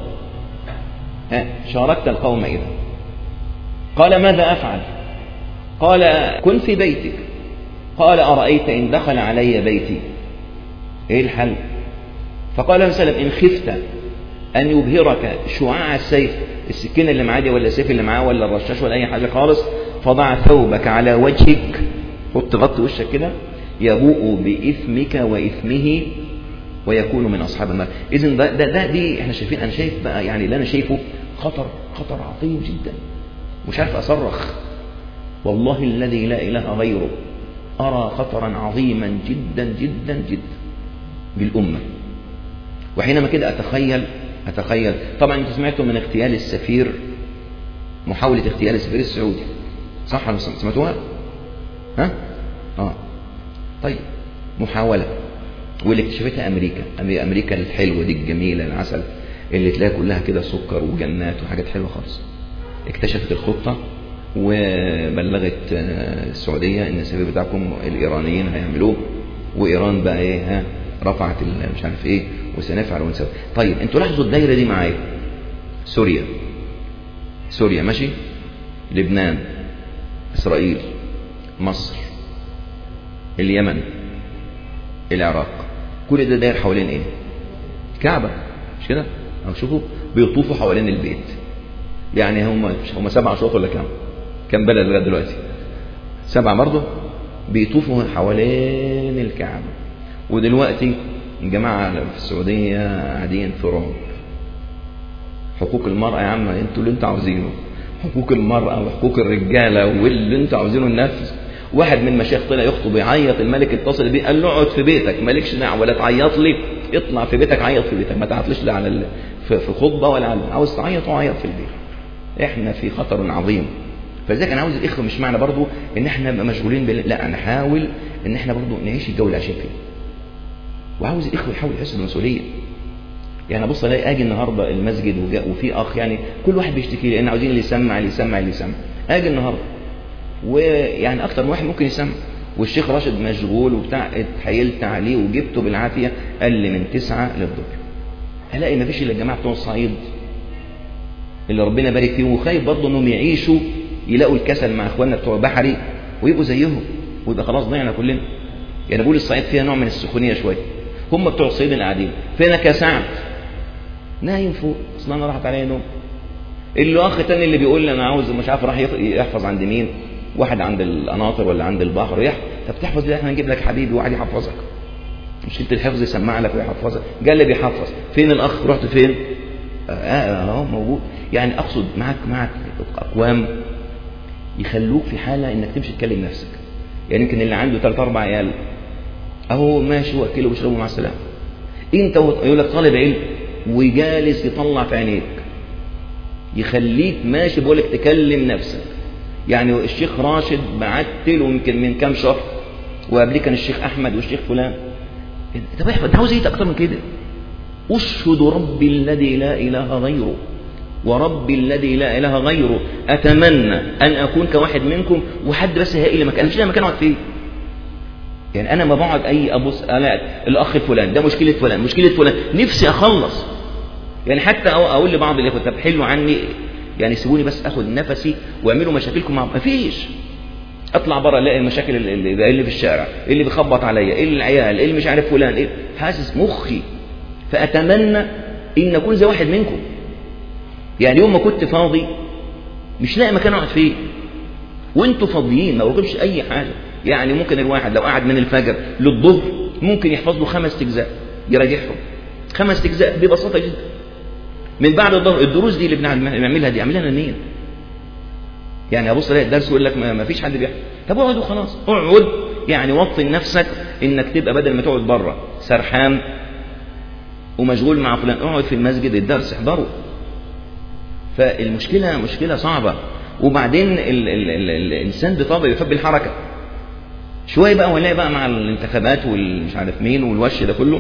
ها شاركت القوم إذا. قال ماذا أفعل؟ قال كن في بيتك. قال أرأيت إن دخل علي بيتي إيه الحل؟ فقال مثلا إن خفت أن يبهرك شعاع السيف، السكين اللي معاه دي ولا السيف اللي معاه ولا الرشاش ولا أي حاجة خالص، فضع ثوبك على وجهك، حط غطي وشك كده، يبوء بإثمك وإثمه ويكون من أصحاب النار. إذن ده, ده, ده دي احنا شايفين، أنا شايف بقى يعني اللي أنا شايفه خطر خطر عظيم جدا. مش عارف أصرخ والله الذي لا إله غيره، أرى خطرا عظيما جدا جدا جدا بالأمة. وحينما كده أتخيل أتخيل طبعا أنتم سمعتوا من اغتيال السفير، محاولة اغتيال السفير السعودي، صح ولا سمعتوها؟ ها؟ آه طيب محاولة، واللي اكتشفتها أمريكا. أمريكا الحلوة دي الجميلة العسل اللي تلاقي كلها كده سكر وجنات وحاجات حلوة خالص، اكتشفت الخطة وبلغت السعودية ان السفير بتاعكم الإيرانيين هيعملوه، وإيران بقى ايه ها رفعت مش عارف ايه وسنفعل ونسوي. طيب انتوا لاحظوا الدايرة دي معايا، سوريا سوريا ماشي، لبنان، إسرائيل، مصر، اليمن، العراق، كل ده داير حوالين ايه؟ كعبة مش كده؟ أو شوفوا بيطوفوا حوالين البيت. يعني هم هم سبع شوط ولا كام؟ كم بلد لغايه دلوقتي؟ سبعة برضه بيطوفوا حوالين الكعبة. ودلوقتي الجماعة في السعودية قاعدين في رعب. حقوق المرأة يا عم انتوا اللي انتوا عاوزينه، حقوق المرأة وحقوق الرجالة واللي انتوا عاوزينه النفس. واحد من المشايخ طلع يخطب يعيط، الملك اتصل بيه قال له اقعد في بيتك مالكش دعوه ولا تعيط لي، اطلع في بيتك عيط في بيتك، ما تعطلش لا على في خطبه ولا على عاوز تعيط وعيط في البيت. احنا في خطر عظيم. فلذلك انا عاوز الاخوه مش معنى برضو ان احنا مشغولين بال... لا نحاول ان احنا برضو نعيش الجو اللي عايشين فيه. وعاوز الاخوه يحاولوا يحسوا بالمسؤوليه. يعني ابص الاقي اجي النهارده المسجد وجاء وفي اخ يعني كل واحد بيشتكي لي ان عاوزين اللي يسمع اللي يسمع اللي يسمع. اجي النهارده ويعني اكتر من واحد ممكن يسمع، والشيخ راشد مشغول وبتاع، اتحايلت عليه وجبته بالعافيه قال لي من تسعة للظهر. الاقي ما فيش الا الجماعه بتوع الصعيد اللي ربنا بارك فيهم، وخايف برضه انهم يعيشوا يلاقوا الكسل مع اخواننا بتوع بحري ويبقوا زيهم ويبقى خلاص ضيعنا كلنا. يعني بقول الصعيد فيها نوع من السخونيه شويه، هم بتوع الصعيد اللي قاعدين فينك يا سعد نايم فوق اصلا انا راحت عليا نوم. اللي اخ تاني اللي بيقول لي انا عاوز مش عارف راح يحفظ عند مين، واحد عند القناطر ولا عند البحر يحفظ. طب تحفظ ليه؟ احنا نجيب لك حبيبي وقاعد يحفظك، مش انت الحفظ يسمع لك ويحفظك. قال لي بيحفظ. فين الاخ؟ رحت فين؟ اه موجود. يعني اقصد معك معك اقوام يخلوك في حاله انك تمشي تكلم نفسك. يعني يمكن اللي عنده ثلاث اربع عيال اهو ماشي واكله وبيشربوا مع السلامه، انت يقول لك طالب علم وجالس يطلع في عينيك يخليك ماشي بقول لك تكلم نفسك. يعني الشيخ راشد بعت له يمكن من كام شهر، وقبل كان الشيخ احمد والشيخ فلان. طب انت عاوز ايه اكتر من كده؟ اشهد ربي الذي لا اله غيره وربي الذي لا اله غيره اتمنى ان اكون كواحد منكم، وحد بس هيقل مكان مش لاقي مكان اقعد فيه. يعني انا ما بقعد اي ابص الاقي الاخ فلان ده مشكله فلان مشكله فلان، نفسي اخلص. يعني حتى اقول لبعض الاخوه طب حلوا عني، يعني سيبوني بس اخد نفسي واعملوا مشاكلكم مع ما فيش. اطلع بره الاقي المشاكل اللي, اللي في الشارع، اللي بيخبط عليا، اللي العيال، اللي مش عارف فلان ايه، حاسس مخي. فاتمنى ان اكون زي واحد منكم. يعني يوم ما كنت فاضي مش لاقي مكان اقعد فيه وانتوا فاضيين ما وراكمش اي حاجه، يعني ممكن الواحد لو قعد من الفجر للظهر ممكن يحفظ له خمس أجزاء يراجعهم، خمس أجزاء ببساطة جدا. من بعد الظهر الدروس دي اللي بنعملها دي عملها منين؟ يعني ابص الاقي الدرس يقول لك ما فيش حد بيحفظ. طب اقعد وخلاص، اقعد يعني وطن نفسك انك تبقى بدل ما تقعد بره سرحان ومشغول مع فلان، اقعد في المسجد الدرس احضره. فالمشكله مشكله صعبه. وبعدين ال ال ال ال الانسان بطبعه يحب الحركه شويه بقى، ولا بقى مع الانتخابات والمش عارف مين والوش ده كله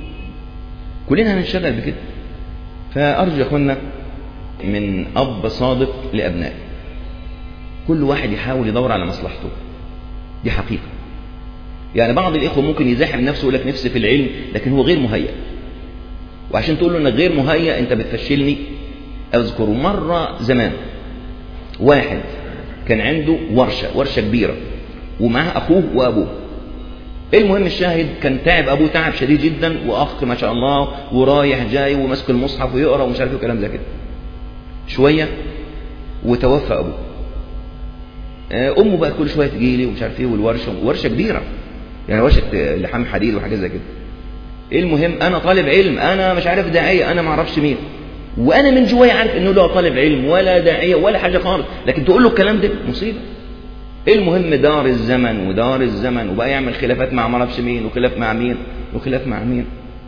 كلنا هننشغل بكده. فارجو يا اخوانا من اب صادق لابنائه كل واحد يحاول يدور على مصلحته، دي حقيقه. يعني بعض الاخوه ممكن يزاحم نفسه يقول لك نفسي في العلم لكن هو غير مهيأ، وعشان تقول له انك غير مهيأ انت بتفشلني. اذكر مره زمان واحد كان عنده ورشه ورشه كبيره ومعاه اخوه وابوه. المهم الشاهد كان تعب ابوه تعب شديد جدا، واخ ما شاء الله ورايح جاي وماسك المصحف ويقرا ومش عارف ايه وكلام زي كده. شويه وتوفى ابوه. امه بقى كل شويه تجي لي ومش عارف ايه، والورشه ورشه كبيره يعني ورشه لحام حديد وحاجات زي كده. المهم انا طالب علم، انا مش عارف داعيه، انا ما اعرفش مين، وانا من جوايا عارف انه لا طالب علم ولا داعيه ولا حاجه خالص، لكن تقول له الكلام ده مصيبه. المهم دار الزمن ودار الزمن وبقى يعمل خلافات مع ما اعرفش مين وخلاف مع مين وخلاف مع مين.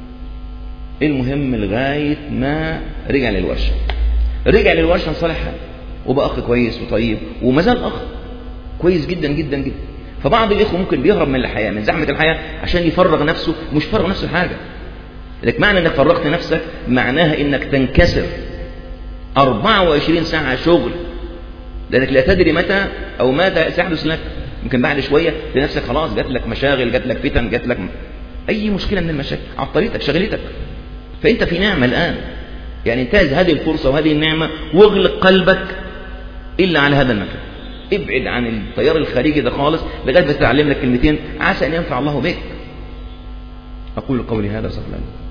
المهم لغايه ما رجع للورشه رجع للورشه صالحها وبقى اخ كويس وطيب وما زال اخ كويس جدا جدا جدا. فبعض الاخوه ممكن بيهرب من الحياه من زحمه الحياه عشان يفرغ نفسه، مش فرغ نفسه حاجه. لك معنى انك فرغت نفسك معناها انك تنكسر أربعة وعشرين ساعه شغل، لانك لا تدري متى او ماذا سيحدث لك. يمكن بعد شويه لنفسك خلاص جات لك مشاغل، جات لك فتن، جات لك اي مشكله من المشاكل عطلتك شغلتك. فانت في نعمه الان، يعني انتهز هذه الفرصه وهذه النعمه واغلق قلبك الا على هذا المكان. ابعد عن التيار الخارجي ده خالص لغايه ما تتعلم لك كلمتين عسى ان ينفع الله بك. اقول قولي هذا، صلى الله عليه وسلم.